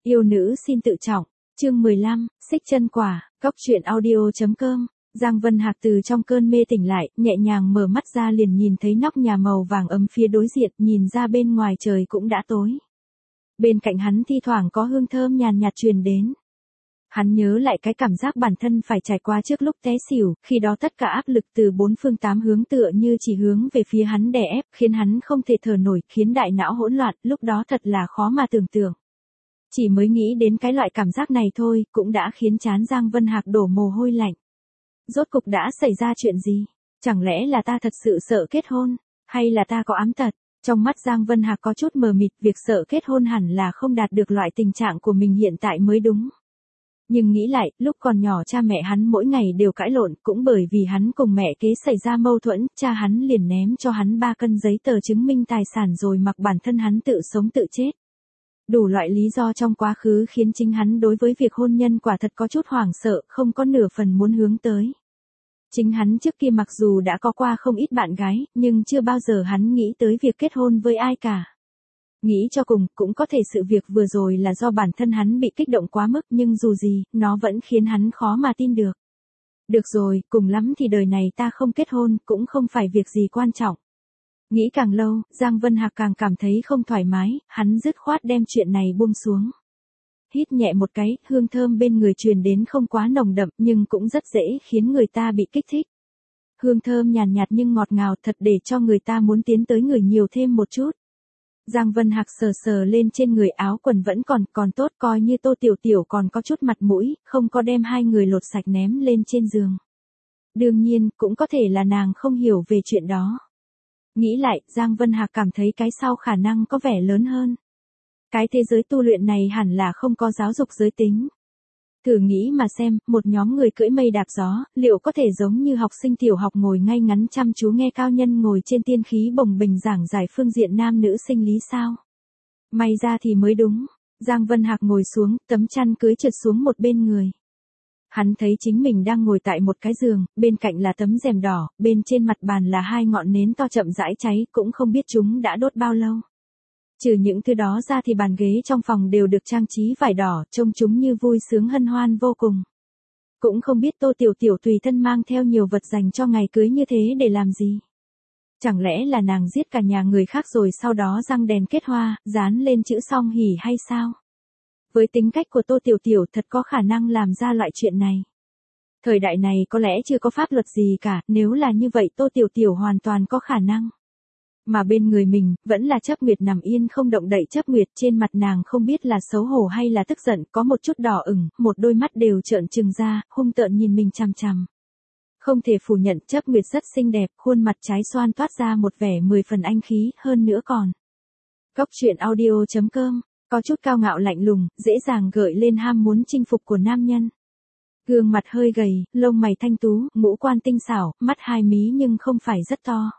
Yêu nữ xin tự trọng, chương 15, xích chân quả, góc truyện audio.com. Giang Vân Hạc từ trong cơn mê tỉnh lại, nhẹ nhàng mở mắt ra liền nhìn thấy nóc nhà màu vàng ấm phía đối diện, nhìn ra bên ngoài trời cũng đã tối. Bên cạnh hắn thi thoảng có hương thơm nhàn nhạt truyền đến. Hắn nhớ lại cái cảm giác bản thân phải trải qua trước lúc té xỉu, khi đó tất cả áp lực từ bốn phương tám hướng tựa như chỉ hướng về phía hắn đè ép, khiến hắn không thể thở nổi, khiến đại não hỗn loạn, lúc đó thật là khó mà tưởng tượng. Chỉ mới nghĩ đến cái loại cảm giác này thôi, cũng đã khiến trán Giang Vân Hạc đổ mồ hôi lạnh. Rốt cục đã xảy ra chuyện gì? Chẳng lẽ là ta thật sự sợ kết hôn? Hay là ta có ám tật? Trong mắt Giang Vân Hạc có chút mờ mịt, việc sợ kết hôn hẳn là không đạt được loại tình trạng của mình hiện tại mới đúng. Nhưng nghĩ lại, lúc còn nhỏ cha mẹ hắn mỗi ngày đều cãi lộn, cũng bởi vì hắn cùng mẹ kế xảy ra mâu thuẫn, cha hắn liền ném cho hắn 3 cân giấy tờ chứng minh tài sản rồi mặc bản thân hắn tự sống tự chết. Đủ loại lý do trong quá khứ khiến chính hắn đối với việc hôn nhân quả thật có chút hoảng sợ, không có nửa phần muốn hướng tới. Chính hắn trước kia mặc dù đã có qua không ít bạn gái, nhưng chưa bao giờ hắn nghĩ tới việc kết hôn với ai cả. Nghĩ cho cùng, cũng có thể sự việc vừa rồi là do bản thân hắn bị kích động quá mức, nhưng dù gì, nó vẫn khiến hắn khó mà tin được. Được rồi, cùng lắm thì đời này ta không kết hôn, cũng không phải việc gì quan trọng. Nghĩ càng lâu, Giang Vân Hạc càng cảm thấy không thoải mái, hắn dứt khoát đem chuyện này buông xuống. Hít nhẹ một cái, hương thơm bên người truyền đến không quá nồng đậm nhưng cũng rất dễ khiến người ta bị kích thích. Hương thơm nhàn nhạt nhưng ngọt ngào thật để cho người ta muốn tiến tới người nhiều thêm một chút. Giang Vân Hạc sờ sờ lên trên người, áo quần vẫn còn tốt, coi như Tô Tiểu Tiểu còn có chút mặt mũi, không có đem hai người lột sạch ném lên trên giường. Đương nhiên, cũng có thể là nàng không hiểu về chuyện đó. Nghĩ lại, Giang Vân Hạc cảm thấy cái sau khả năng có vẻ lớn hơn. Cái thế giới tu luyện này hẳn là không có giáo dục giới tính. Thử nghĩ mà xem, một nhóm người cưỡi mây đạp gió, liệu có thể giống như học sinh tiểu học ngồi ngay ngắn chăm chú nghe cao nhân ngồi trên tiên khí bồng bềnh giảng giải phương diện nam nữ sinh lý sao? May ra thì mới đúng. Giang Vân Hạc ngồi xuống, tấm chăn cưới trượt xuống một bên người. Hắn thấy chính mình đang ngồi tại một cái giường, bên cạnh là tấm rèm đỏ, bên trên mặt bàn là 2 ngọn nến to chậm rãi cháy, cũng không biết chúng đã đốt bao lâu. Trừ những thứ đó ra thì bàn ghế trong phòng đều được trang trí vải đỏ, trông chúng như vui sướng hân hoan vô cùng. Cũng không biết Tô Tiểu Tiểu tùy thân mang theo nhiều vật dành cho ngày cưới như thế để làm gì. Chẳng lẽ là nàng giết cả nhà người khác rồi sau đó răng đèn kết hoa, dán lên chữ song hỷ hay sao? Với tính cách của Tô Tiểu Tiểu thật có khả năng làm ra loại chuyện này. Thời đại này có lẽ chưa có pháp luật gì cả, nếu là như vậy Tô Tiểu Tiểu hoàn toàn có khả năng. Mà bên người mình, vẫn là Chấp Nguyệt nằm yên không động đậy. Chấp Nguyệt trên mặt nàng không biết là xấu hổ hay là tức giận, có một chút đỏ ửng, một đôi mắt đều trợn trừng ra, hung tợn nhìn mình chằm chằm. Không thể phủ nhận Chấp Nguyệt rất xinh đẹp, khuôn mặt trái xoan toát ra một vẻ 10 phần anh khí, hơn nữa còn. Góc truyện audio.com, có chút cao ngạo lạnh lùng, dễ dàng gợi lên ham muốn chinh phục của nam nhân. Gương mặt hơi gầy, lông mày thanh tú, ngũ quan tinh xảo, mắt hai mí nhưng không phải rất to.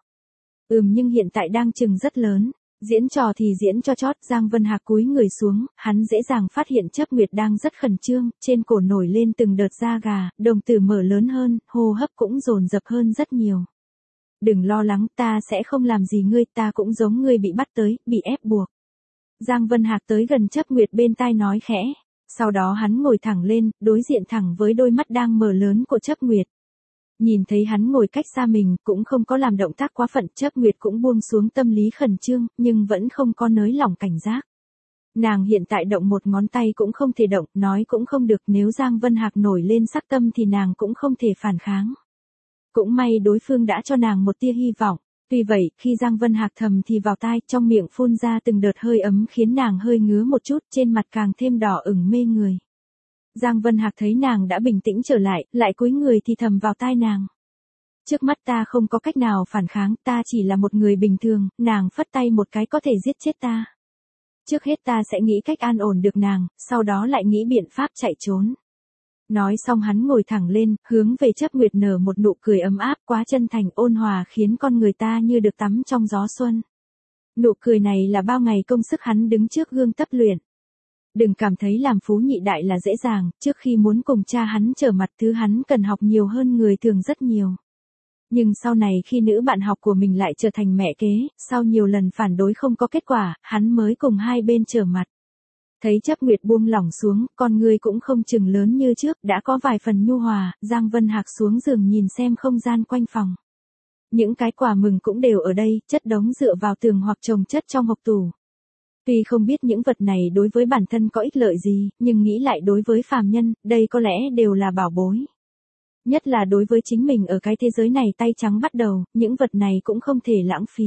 Nhưng hiện tại đang chừng rất lớn. Diễn trò thì diễn cho chót. Giang Vân Hạc cúi người xuống, hắn dễ dàng phát hiện Chấp Nguyệt đang rất khẩn trương, trên cổ nổi lên từng đợt da gà, đồng tử mở lớn hơn, hô hấp cũng dồn dập hơn rất nhiều. Đừng lo lắng, ta sẽ không làm gì ngươi, ta cũng giống ngươi bị bắt tới, bị ép buộc. Giang Vân Hạc tới gần Chấp Nguyệt bên tai nói khẽ. Sau đó hắn ngồi thẳng lên, đối diện thẳng với đôi mắt đang mở lớn của Chấp Nguyệt. Nhìn thấy hắn ngồi cách xa mình, cũng không có làm động tác quá phận, Chấp Nguyệt cũng buông xuống tâm lý khẩn trương, nhưng vẫn không có nới lỏng cảnh giác. Nàng hiện tại động một ngón tay cũng không thể động, nói cũng không được, nếu Giang Vân Hạc nổi lên sắc tâm thì nàng cũng không thể phản kháng. Cũng may đối phương đã cho nàng một tia hy vọng. Tuy vậy, khi Giang Vân Hạc thầm thì vào tai, trong miệng phun ra từng đợt hơi ấm khiến nàng hơi ngứa một chút, trên mặt càng thêm đỏ ửng mê người. Giang Vân Hạc thấy nàng đã bình tĩnh trở lại cúi người thì thầm vào tai nàng. Trước mắt ta không có cách nào phản kháng, ta chỉ là một người bình thường, nàng phất tay một cái có thể giết chết ta. Trước hết ta sẽ nghĩ cách an ổn được nàng, sau đó lại nghĩ biện pháp chạy trốn. Nói xong hắn ngồi thẳng lên, hướng về Chấp Nguyệt nở một nụ cười ấm áp quá chân thành ôn hòa khiến con người ta như được tắm trong gió xuân. Nụ cười này là bao ngày công sức hắn đứng trước gương tập luyện. Đừng cảm thấy làm phú nhị đại là dễ dàng, trước khi muốn cùng cha hắn trở mặt thứ hắn cần học nhiều hơn người thường rất nhiều. Nhưng sau này khi nữ bạn học của mình lại trở thành mẹ kế, sau nhiều lần phản đối không có kết quả, hắn mới cùng hai bên trở mặt. Thấy Chấp Nguyệt buông lỏng xuống, con ngươi cũng không chừng lớn như trước, đã có vài phần nhu hòa, Giang Vân Hạc xuống giường nhìn xem không gian quanh phòng. Những cái quà mừng cũng đều ở đây, chất đống dựa vào tường hoặc chồng chất trong hộc tủ. Tuy không biết những vật này đối với bản thân có ích lợi gì, nhưng nghĩ lại đối với phàm nhân, đây có lẽ đều là bảo bối. Nhất là đối với chính mình ở cái thế giới này tay trắng bắt đầu, những vật này cũng không thể lãng phí.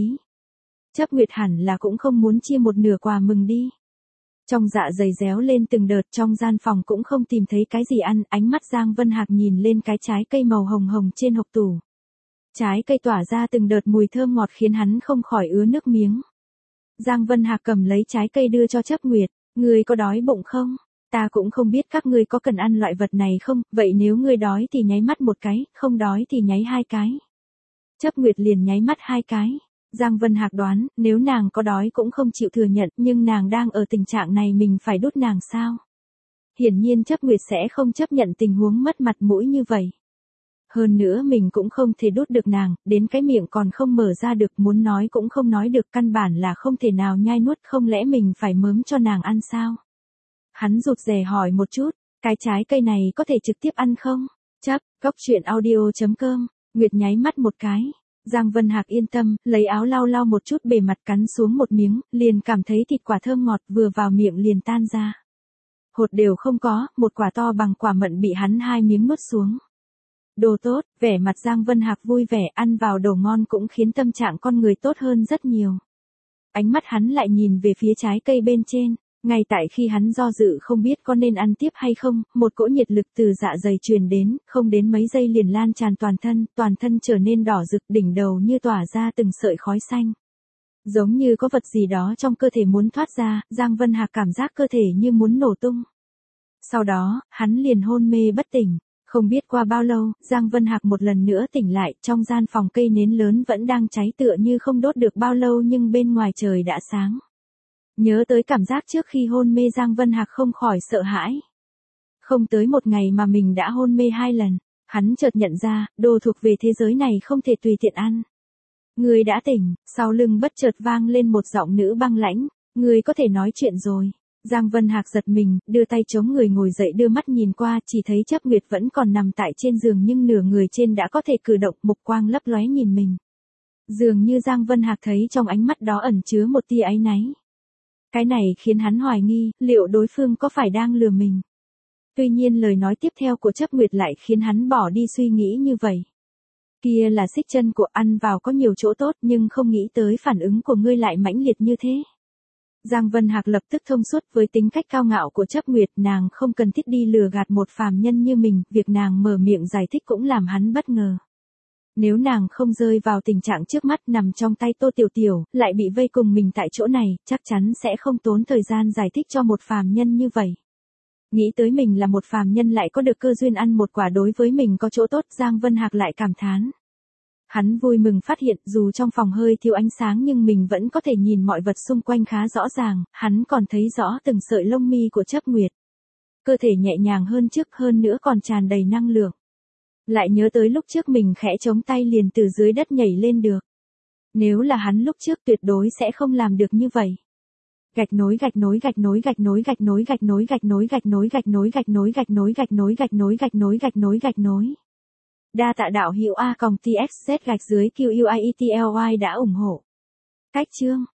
Chấp Nguyệt hẳn là cũng không muốn chia một nửa quà mừng đi. Trong dạ dày réo lên từng đợt, trong gian phòng cũng không tìm thấy cái gì ăn, ánh mắt Giang Vân Hạc nhìn lên cái trái cây màu hồng hồng trên hộc tủ. Trái cây tỏa ra từng đợt mùi thơm ngọt khiến hắn không khỏi ứa nước miếng. Giang Vân Hạc cầm lấy trái cây đưa cho Chấp Nguyệt, ngươi có đói bụng không? Ta cũng không biết các ngươi có cần ăn loại vật này không, vậy nếu ngươi đói thì nháy mắt một cái, không đói thì nháy hai cái. Chấp Nguyệt liền nháy mắt hai cái. Giang Vân Hạc đoán, nếu nàng có đói cũng không chịu thừa nhận, nhưng nàng đang ở tình trạng này mình phải đút nàng sao? Hiển nhiên Chấp Nguyệt sẽ không chấp nhận tình huống mất mặt mũi như vậy. Hơn nữa mình cũng không thể đút được nàng, đến cái miệng còn không mở ra được, muốn nói cũng không nói được, căn bản là không thể nào nhai nuốt, không lẽ mình phải mớm cho nàng ăn sao? Hắn rụt rè hỏi một chút, cái trái cây này có thể trực tiếp ăn không? Chấp, Cốc Truyện Audio.com, Nguyệt nháy mắt một cái. Giang Vân Hạc yên tâm, lấy áo lau lau một chút bề mặt, cắn xuống một miếng, liền cảm thấy thịt quả thơm ngọt, vừa vào miệng liền tan ra. Hột đều không có, một quả to bằng quả mận bị hắn hai miếng nuốt xuống. Đồ tốt, vẻ mặt Giang Vân Hạc vui vẻ, ăn vào đồ ngon cũng khiến tâm trạng con người tốt hơn rất nhiều. Ánh mắt hắn lại nhìn về phía trái cây bên trên, ngay tại khi hắn do dự không biết có nên ăn tiếp hay không, một cỗ nhiệt lực từ dạ dày truyền đến, không đến mấy giây liền lan tràn toàn thân trở nên đỏ rực, đỉnh đầu như tỏa ra từng sợi khói xanh. Giống như có vật gì đó trong cơ thể muốn thoát ra, Giang Vân Hạc cảm giác cơ thể như muốn nổ tung. Sau đó, hắn liền hôn mê bất tỉnh. Không biết qua bao lâu, Giang Vân Hạc một lần nữa tỉnh lại, trong gian phòng cây nến lớn vẫn đang cháy tựa như không đốt được bao lâu nhưng bên ngoài trời đã sáng. Nhớ tới cảm giác trước khi hôn mê, Giang Vân Hạc không khỏi sợ hãi. Không tới một ngày mà mình đã hôn mê 2 lần, hắn chợt nhận ra, đồ thuộc về thế giới này không thể tùy tiện ăn. Ngươi đã tỉnh, sau lưng bất chợt vang lên một giọng nữ băng lãnh, ngươi có thể nói chuyện rồi. Giang Vân Hạc giật mình, đưa tay chống người ngồi dậy, đưa mắt nhìn qua, chỉ thấy Chấp Nguyệt vẫn còn nằm tại trên giường nhưng nửa người trên đã có thể cử động, mục quang lấp lóe nhìn mình. Dường như Giang Vân Hạc thấy trong ánh mắt đó ẩn chứa một tia áy náy. Cái này khiến hắn hoài nghi, liệu đối phương có phải đang lừa mình. Tuy nhiên lời nói tiếp theo của Chấp Nguyệt lại khiến hắn bỏ đi suy nghĩ như vậy. Kia là xích chân của, ăn vào có nhiều chỗ tốt nhưng không nghĩ tới phản ứng của ngươi lại mãnh liệt như thế. Giang Vân Hạc lập tức thông suốt với tính cách cao ngạo của Chấp Nguyệt, nàng không cần thiết đi lừa gạt một phàm nhân như mình, việc nàng mở miệng giải thích cũng làm hắn bất ngờ. Nếu nàng không rơi vào tình trạng trước mắt nằm trong tay Tô Tiểu Tiểu, lại bị vây cùng mình tại chỗ này, chắc chắn sẽ không tốn thời gian giải thích cho một phàm nhân như vậy. Nghĩ tới mình là một phàm nhân lại có được cơ duyên ăn một quả đối với mình có chỗ tốt, Giang Vân Hạc lại cảm thán. Hắn vui mừng phát hiện dù trong phòng hơi thiếu ánh sáng nhưng mình vẫn có thể nhìn mọi vật xung quanh khá rõ ràng, hắn còn thấy rõ từng sợi lông mi của Chấp Nguyệt. Cơ thể nhẹ nhàng hơn trước, hơn nữa còn tràn đầy năng lượng. Lại nhớ tới lúc trước mình khẽ chống tay liền từ dưới đất nhảy lên được. Nếu là hắn lúc trước tuyệt đối sẽ không làm được như vậy. Gạch nối gạch nối gạch nối gạch nối gạch nối gạch nối gạch nối gạch nối gạch nối gạch nối gạch nối gạch nối gạch nối gạch nối gạch nối gạch nối. Đa tạ đạo hữu A-TXZ QUIETLY đã ủng hộ. Cách chương